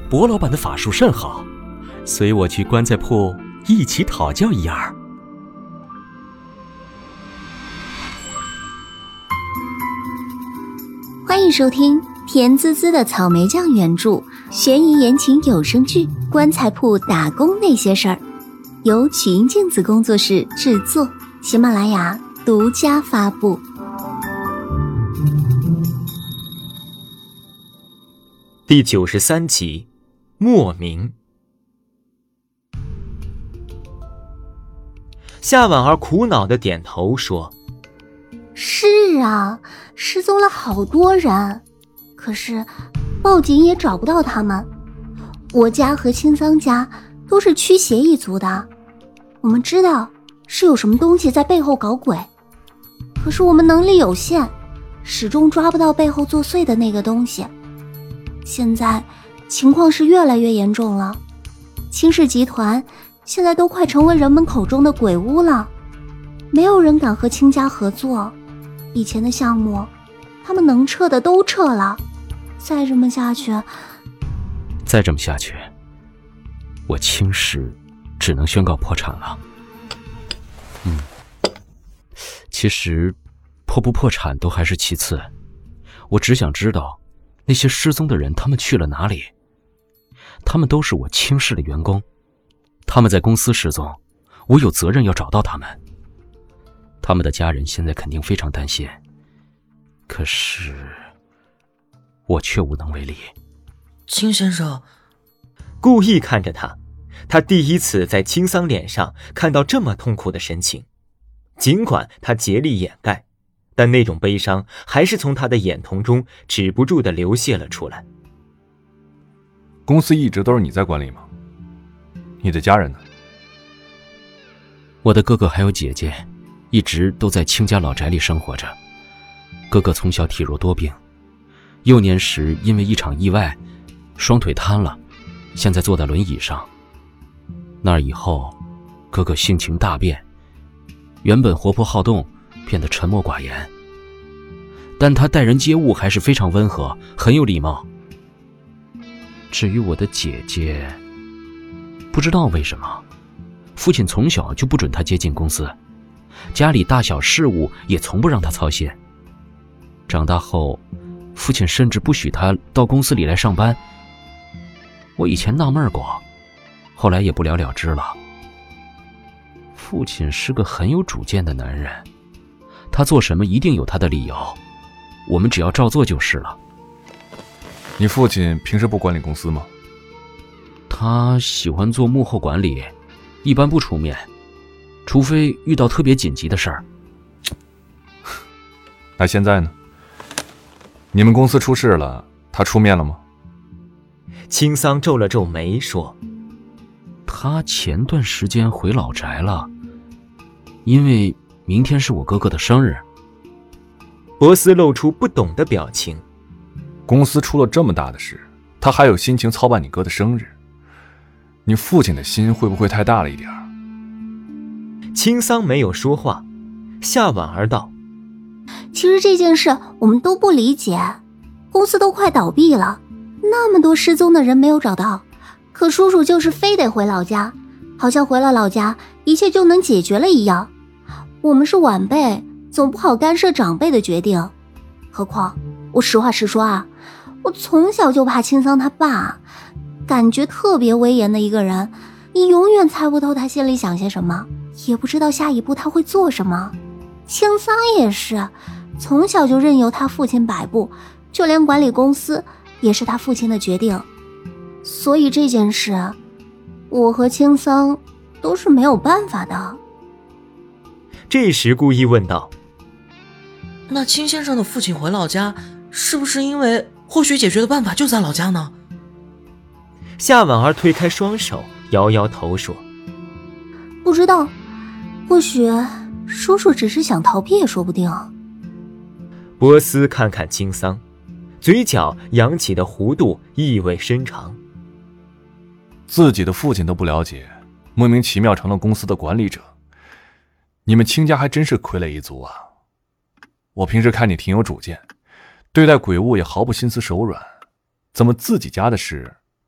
薄老板的法术甚好，随我去棺材铺一起讨教一二。 欢迎收听甜滋滋的草莓酱原著悬疑言情有声剧《棺材铺打工那些事儿》，由曲音镜子工作室制作，喜马拉雅独家发布。 第93集，莫名。夏婉儿苦恼地点头说： 是啊，失踪了好多人，可是报警也找不到他们。我家和青桑家都是驱邪一族的，我们知道是有什么东西在背后搞鬼，可是我们能力有限，始终抓不到背后作祟的那个东西。现在情况是越来越严重了，青氏集团现在都快成为人们口中的鬼屋了，没有人敢和青家合作，以前的项目他们能撤的都撤了，再这么下去， 我青氏只能宣告破产了。其实破不破产都还是其次，我只想知道那些失踪的人他们去了哪里。他们都是我青氏的员工，他们在公司失踪，我有责任要找到他们。他们的家人现在肯定非常担心，可是我却无能为力。 青先生故意看着他第一次在青桑脸上看到这么痛苦的神情，尽管他竭力掩盖，但那种悲伤还是从他的眼瞳中止不住地流泻了出来。 公司一直都是你在管理吗？你的家人呢？ 我的哥哥还有姐姐一直都在青家老宅里生活着。哥哥从小体弱多病，幼年时因为一场意外双腿瘫了，现在坐在轮椅上。那以后哥哥性情大变，原本活泼好动变得沉默寡言，但他待人接物还是非常温和，很有礼貌。至于我的姐姐，不知道为什么父亲从小就不准她接近公司，家里大小事务也从不让她操心。长大后父亲甚至不许她到公司里来上班。我以前纳闷过，后来也不了了之了。父亲是个很有主见的男人，他做什么一定有他的理由，我们只要照做就是了。 你父亲平时不管理公司吗？ 他喜欢做幕后管理，一般不出面，除非遇到特别紧急的事儿。 那现在呢？你们公司出事了，他出面了吗？ 青桑皱了皱眉说： 他前段时间回老宅了，因为明天是我哥哥的生日。 博斯露出不懂的表情。 公司出了这么大的事，他还有心情操办你哥的生日，你父亲的心会不会太大了一点？ 青桑没有说话。夏婉儿道： 其实这件事我们都不理解，公司都快倒闭了，那么多失踪的人没有找到，可叔叔就是非得回老家，好像回了老家一切就能解决了一样。我们是晚辈，总不好干涉长辈的决定。何况我实话实说啊，我从小就怕青桑他爸，感觉特别威严的一个人，你永远猜不透他心里想些什么，也不知道下一步他会做什么。青桑也是，从小就任由他父亲摆布，就连管理公司也是他父亲的决定。所以这件事，我和青桑都是没有办法的。 这时故意问道： 那青先生的父亲回老家，是不是因为或许解决的办法就在老家呢？ 夏婉儿推开双手，摇摇头说： 不知道，或许叔叔只是想逃避也说不定。 波斯看看青桑，嘴角扬起的弧度意味深长。 自己的父亲都不了解，莫名其妙成了公司的管理者，你们青家还真是傀儡一族啊。我平时看你挺有主见，对待鬼物也毫不心慈手软，怎么自己家的事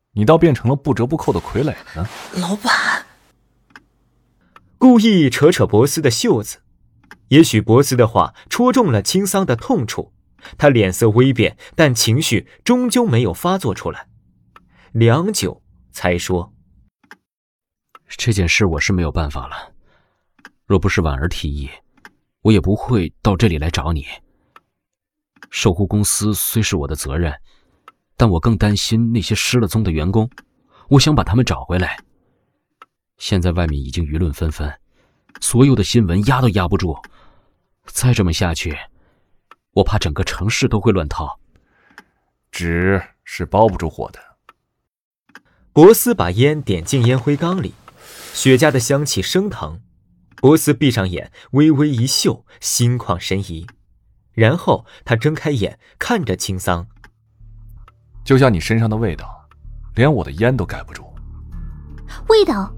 你倒变成了不折不扣的傀儡了呢？ 老板， 故意扯扯博斯的袖子。也许博斯的话戳中了青桑的痛处，他脸色微变，但情绪终究没有发作出来。良久才说： 这件事我是没有办法了，若不是婉儿提议，我也不会到这里来找你。守护公司虽是我的责任，但我更担心那些失了踪的员工，我想把他们找回来。现在外面已经舆论纷纷，所有的新闻压都压不住，再这么下去，我怕整个城市都会乱套。 纸是包不住火的。 博斯把烟点进烟灰缸里，雪茄的香气升腾。博斯闭上眼，微微一嗅，心旷神怡。然后他睁开眼，看着青桑。 就像你身上的味道，连我的烟都盖不住。 味道？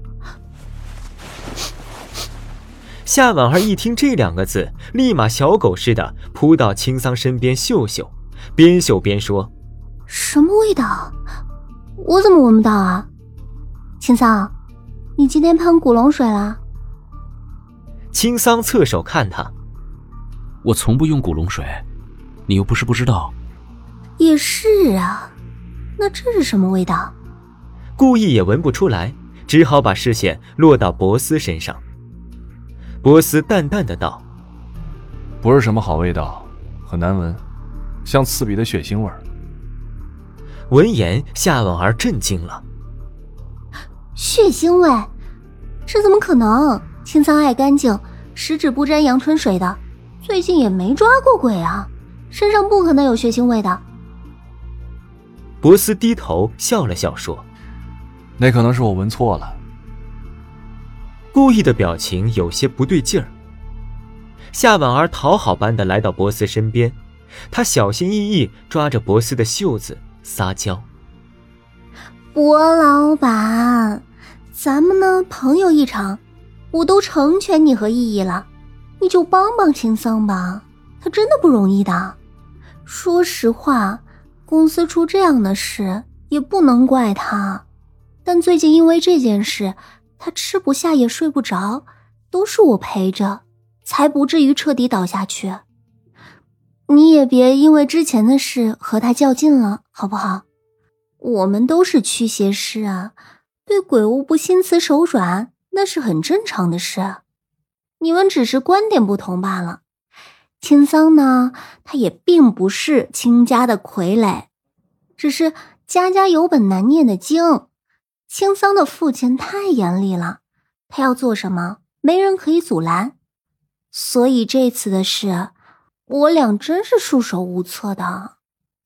夏婉儿一听这2个字，立马小狗似的扑到青桑身边嗅嗅，边嗅边说： 什么味道？我怎么闻不到啊？青桑，你今天喷古龙水了？ 青桑侧手看他： 我从不用古龙水，你又不是不知道。 也是啊，那这是什么味道？ 故意也闻不出来，只好把视线落到博斯身上。博斯淡淡的道： 不是什么好味道，很难闻，像刺鼻的血腥味儿。 闻言，夏婉儿震惊了。 血腥味？这怎么可能？青桑爱干净，十指不沾阳春水的，最近也没抓过鬼啊，身上不可能有血腥味的。 博斯低头笑了笑说： 那可能是我闻错了。 故意的表情有些不对劲儿。夏婉儿讨好般的来到博斯身边，她小心翼翼抓着博斯的袖子撒娇： 博老板，咱们呢朋友一场，我都成全你和意义了，你就帮帮青桑吧，他真的不容易的。说实话，公司出这样的事也不能怪他，但最近因为这件事，他吃不下也睡不着，都是我陪着，才不至于彻底倒下去。你也别因为之前的事和他较劲了，好不好？我们都是驱邪师啊，对鬼物不心慈手软，那是很正常的事。你们只是观点不同罢了。青桑呢，他也并不是青家的傀儡，只是家家有本难念的经。青桑的父亲太严厉了，他要做什么，没人可以阻拦。所以这次的事，我俩真是束手无策的。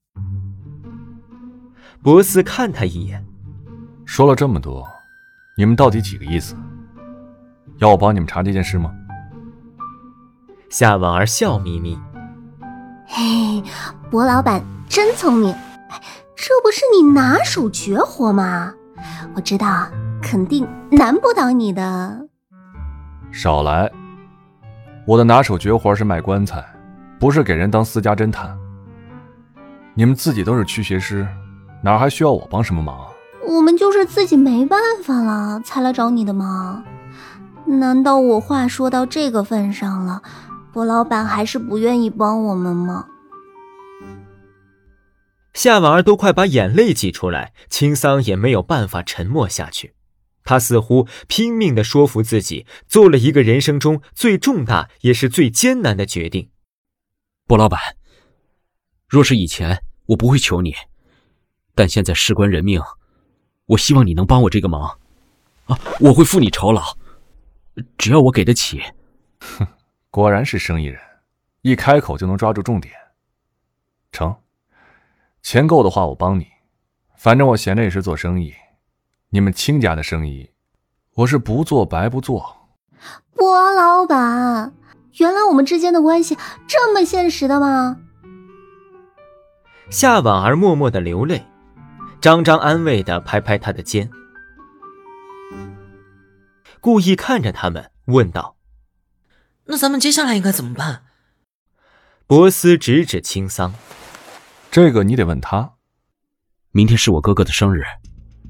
博斯看他一眼， 说了这么多，你们到底几个意思？要我帮你们查这件事吗？ 夏婉儿笑眯眯： 嘿，博老板真聪明，这不是你拿手绝活吗？我知道肯定难不倒你的。 少来，我的拿手绝活是卖棺材，不是给人当私家侦探。你们自己都是驱邪师，哪还需要我帮什么忙啊？ 我们就是自己没办法了才来找你的忙。难道我话说到这个份上了，博老板还是不愿意帮我们吗？ 夏婉儿都快把眼泪挤出来，青桑也没有办法沉默下去。他似乎拼命地说服自己，做了一个人生中最重大也是最艰难的决定。 博老板，若是以前我不会求你，但现在事关人命，我希望你能帮我这个忙啊！我会付你酬劳，只要我给得起。 哼，果然是生意人，一开口就能抓住重点。成，钱够的话我帮你，反正我闲着也是做生意，你们亲家的生意我是不做白不做。 博老板，原来我们之间的关系这么现实的吗？ 夏婉儿默默地流泪，张张安慰地拍拍他的肩，故意看着他们问道： 那咱们接下来应该怎么办？ 博斯指指青桑： 这个你得问他。 明天是我哥哥的生日，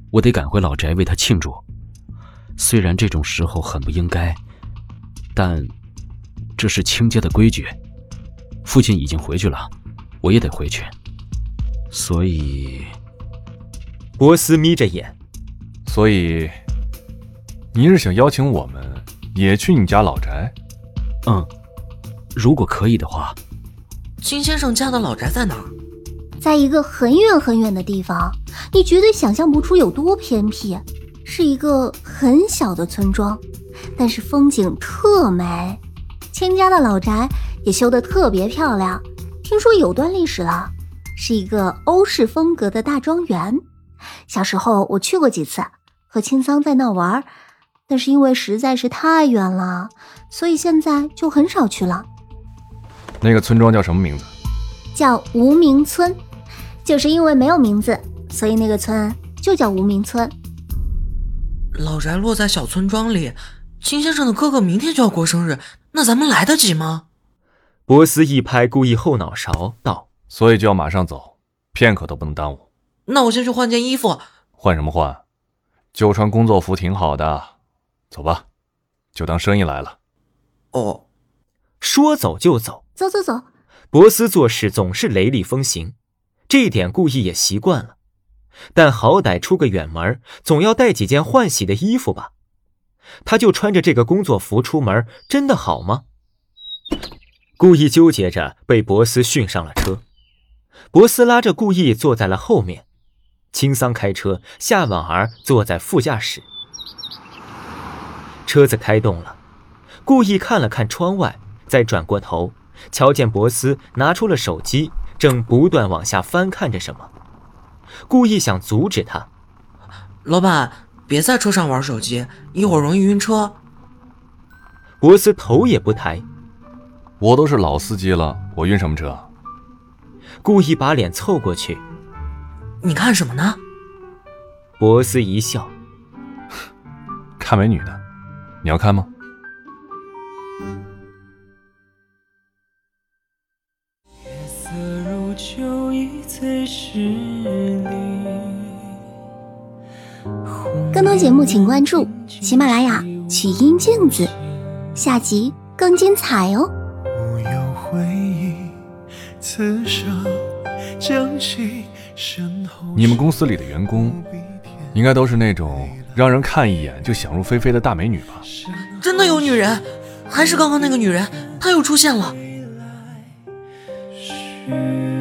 我得赶回老宅为他庆祝。虽然这种时候很不应该，但这是亲家的规矩。父亲已经回去了，我也得回去。所以， 博斯眯着眼。 所以，你是想邀请我们也去你家老宅？ 如果可以的话。 金先生家的老宅在哪儿？ 在一个很远很远的地方，你绝对想象不出有多偏僻。是一个很小的村庄，但是风景特美。亲家的老宅也修得特别漂亮，听说有段历史了，是一个欧式风格的大庄园。小时候我去过几次，和青桑在那玩，但是因为实在是太远了，所以现在就很少去了。 那个村庄叫什么名字？ 叫无名村，就是因为没有名字，所以那个村就叫无名村。 老宅落在小村庄里，金先生的哥哥明天就要过生日，那咱们来得及吗？ 博斯一拍故意后脑勺道： 所以就要马上走，片刻都不能耽误。 那我先去换件衣服。 换什么换？就穿工作服挺好的。走吧，就当生意来了。 哦， 说走就走。 走走走。 博斯做事总是雷厉风行，这一点故意也习惯了。但好歹出个远门，总要带几件换洗的衣服吧。他就穿着这个工作服出门，真的好吗？故意纠结着被博斯训上了车。博斯拉着故意坐在了后面，青桑开车，夏婉儿坐在副驾驶。车子开动了，故意看了看窗外，再转过头，瞧见博斯拿出了手机，正不断往下翻看着什么。故意想阻止他。 老板，别在车上玩手机，一会儿容易晕车。 博斯头也不抬。 我都是老司机了，我晕什么车？ 故意把脸凑过去。 你看什么呢？ 博斯一笑。 看美女呢，你要看吗？ 更多节目请关注喜马拉雅曲音镜子，下集更精彩哦。 无有回忆，刺伤将其身后。 你们公司里的员工应该都是那种让人看一眼就想入非非的大美女吧？ 真的有女人，还是刚刚那个女人，她又出现了。